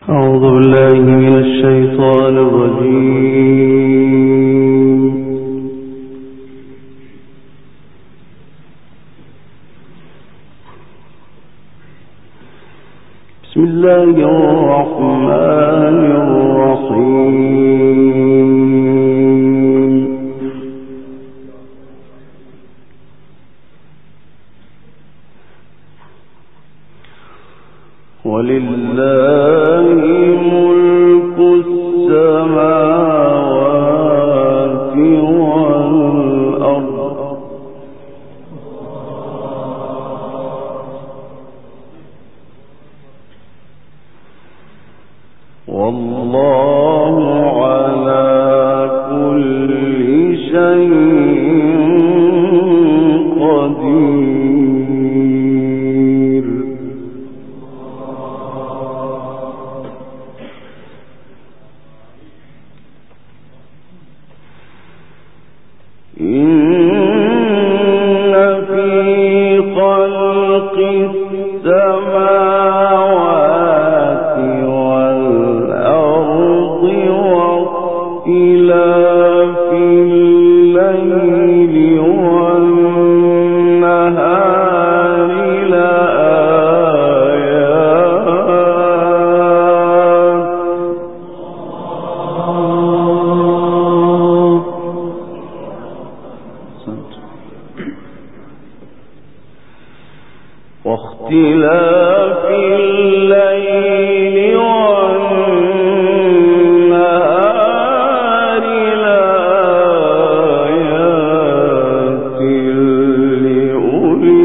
أعوذ بالله من الشيطان الرجيم. بسم الله الرحمن الرحيم. ولله ملك السماوات والأرض والله على كل شيء قدير. إن في خلق السماوات والأرض واختلاف الليل والنهار واختلاف الليل والنهار لآيات لأولي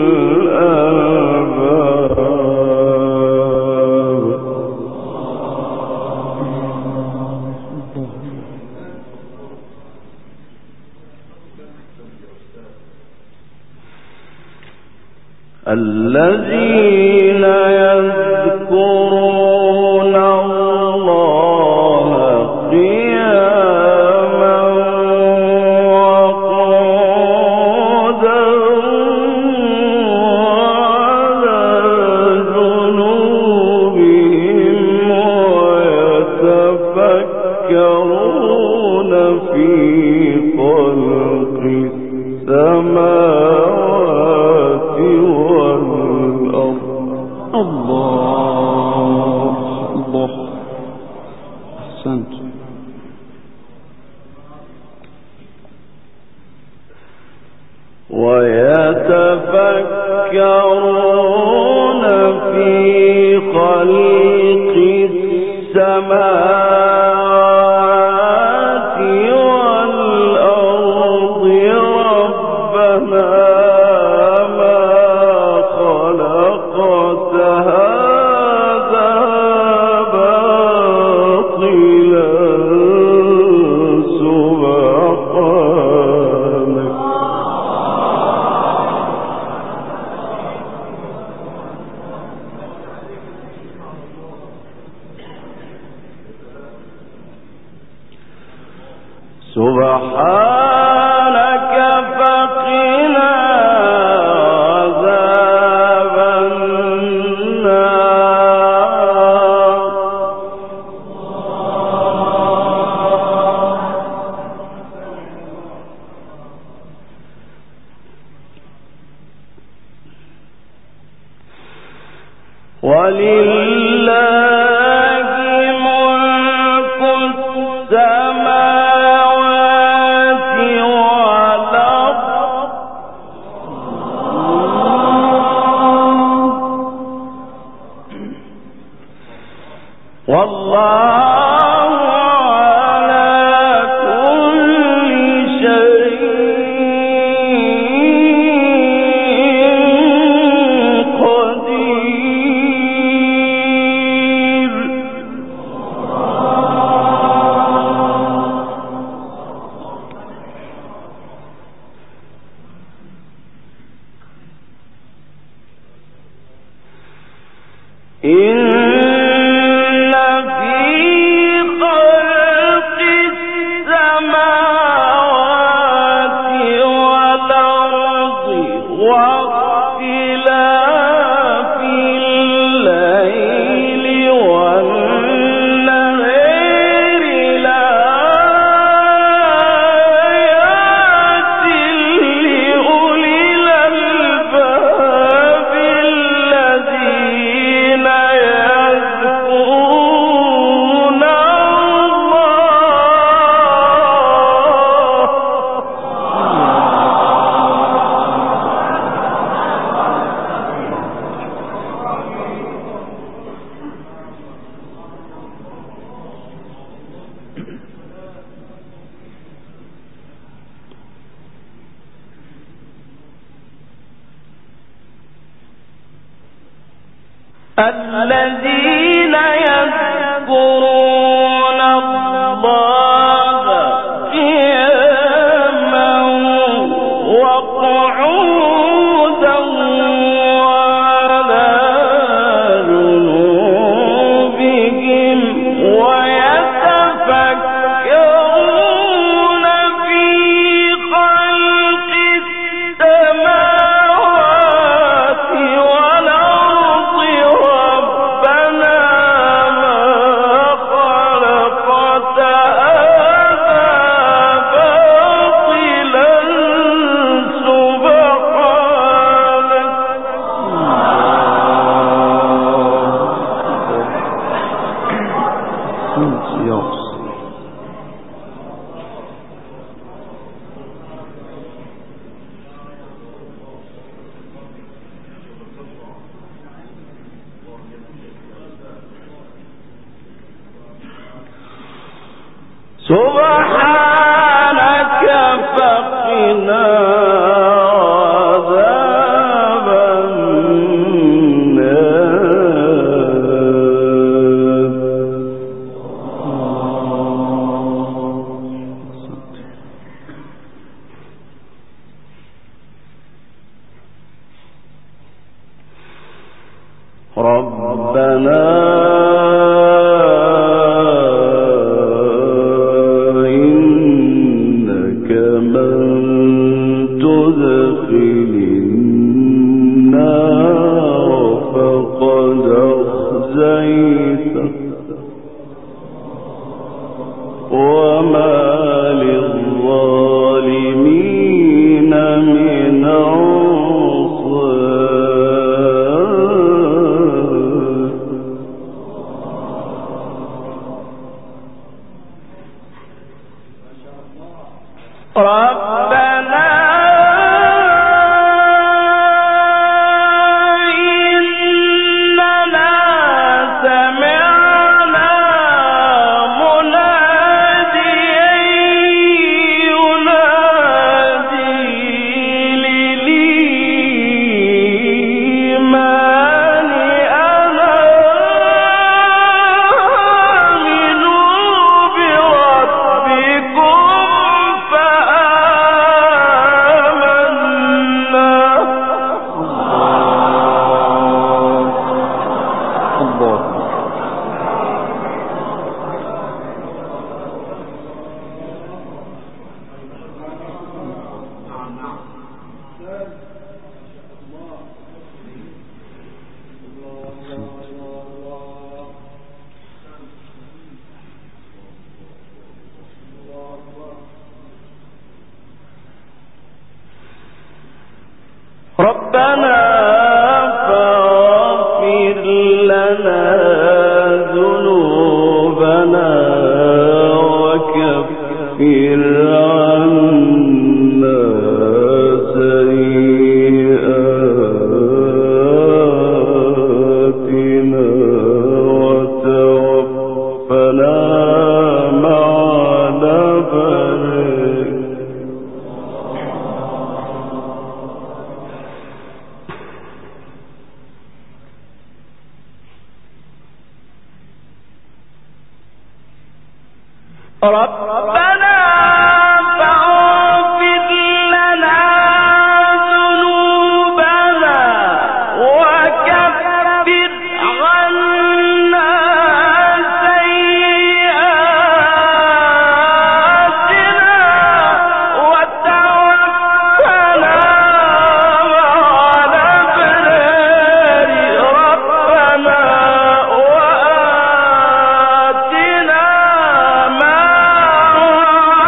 الألباب. الذين يذكرون الله قياما وقعودا وعلى جنوبهم ويتفكرون في خلق السماوات والأرض. الله الله أحسنت. ويتفكرون في خلق السماوات والأرض ربنا سبحانك فقنا عذاب النار. ولله ملك السماوات والأرض والله على كل شيء قدير. إن في الذين يذكرون الله قياما وقعودا وعلى جنوبهم ويتفكرون في خلق السماوات والأرض ربنا ما خلقت هذا باطلا سبحانك. سبحانك فقنا عذاب ربنا إنك من تدخل النار فقد أخزيته وما للظالمين من ربنا إننا سمعنا مناديا ينادي للإيمان أن آمنوا بربكم ربنا فاغفر لنا ذنوبنا وكفر عنا سيئاتنا وتوفنا مع الأبرار. ربنا فاغفر لنا ذنوبنا وكفر عنا سيئاتنا وتوفنا مع الأبرار. ربنا وآتنا ما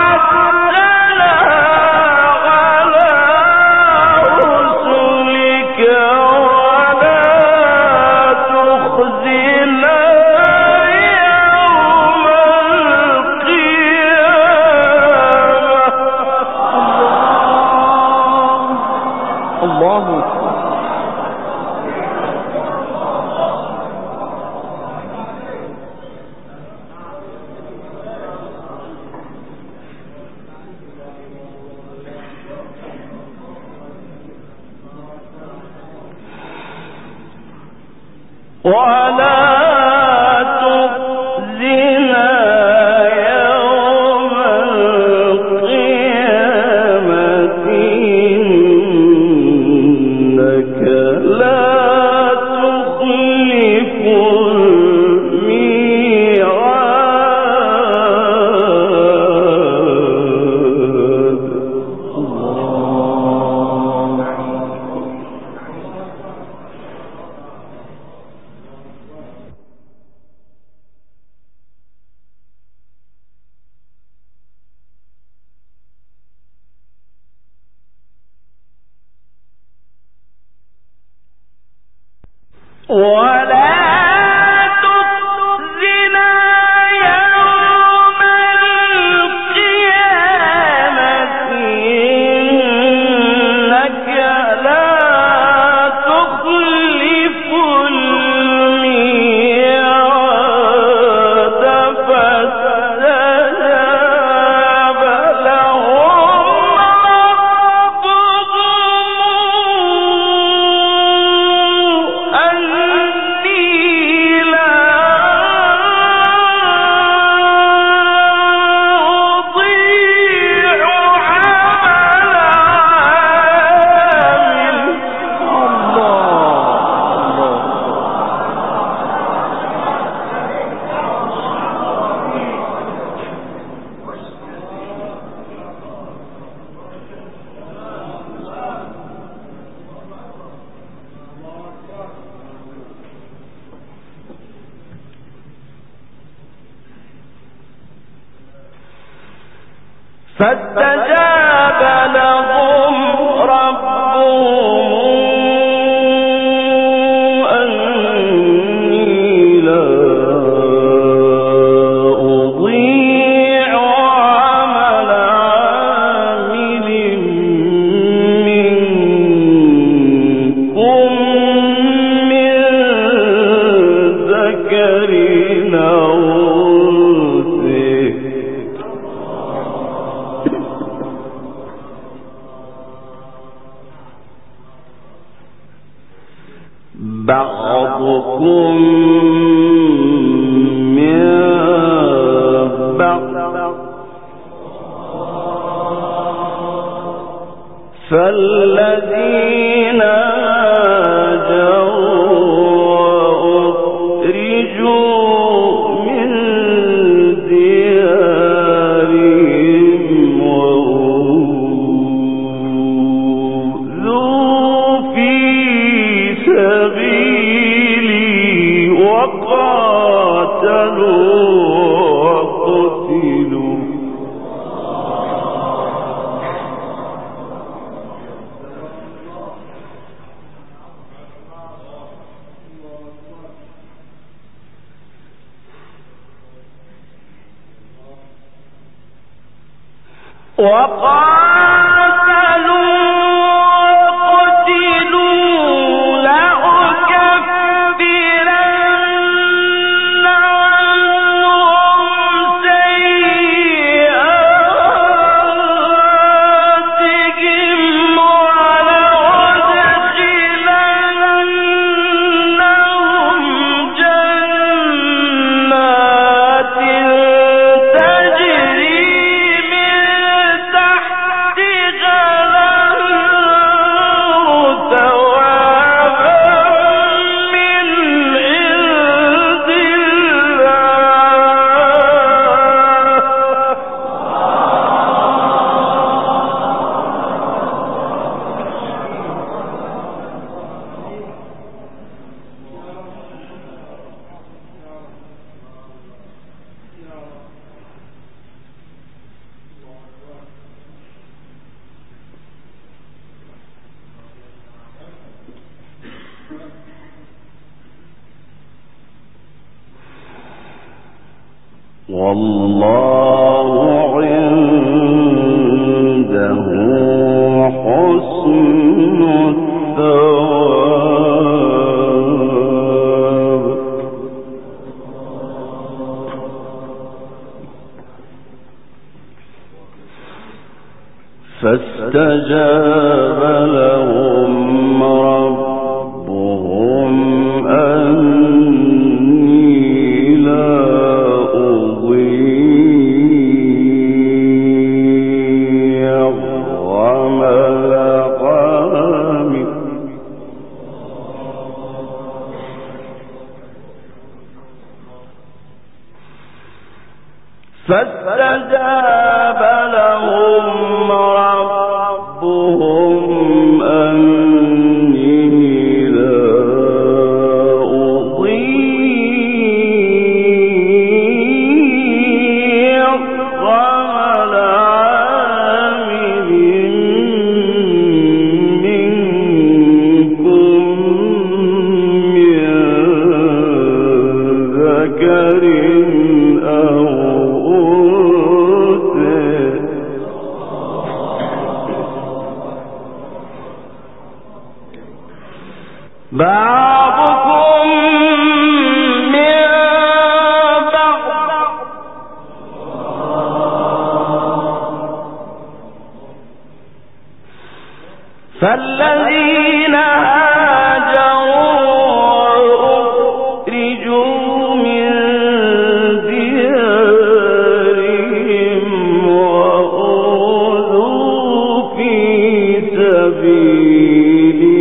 فاستجاب لهم ربهم أني لا أضيع عمل عامل منكم من ذكر أو بعضكم من بعض فالذين هاجروا وأخرجوا من ديارهم وأوذوا في سبيلي وقاتلوا وقتلوا والله عنده حسن الثواب فاستجاب لهم ربهم أن فاستجاب لهم ربهم أني لا أضيع عمل عامل منكم من ذكر أو بعضكم من بعض فالذين هاجروا أخرجوا من ديارهم وأوذوا في سبيلي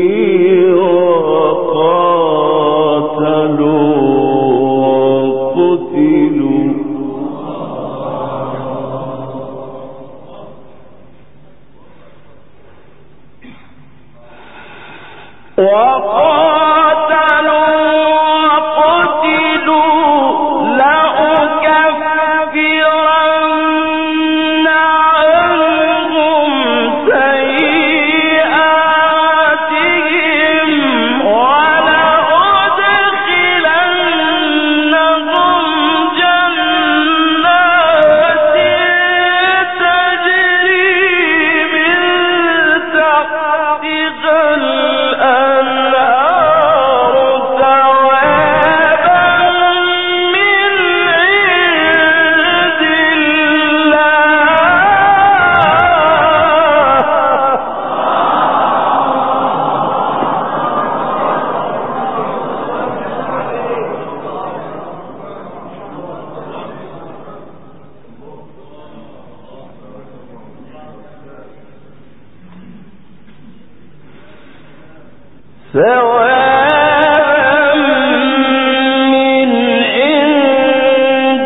ثوابا من عند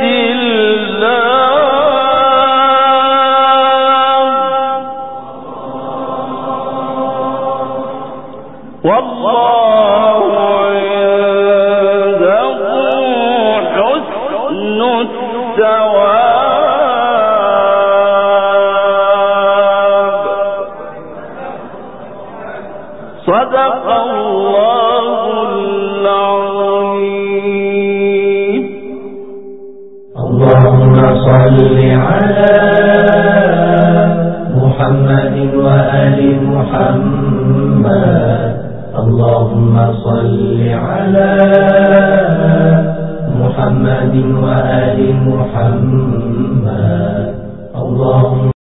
الله والله عنده حسن الثواب صدق الله العظيم. اللهم صل على محمد وآل محمد. اللهم صل على محمد وآل محمد. اللهم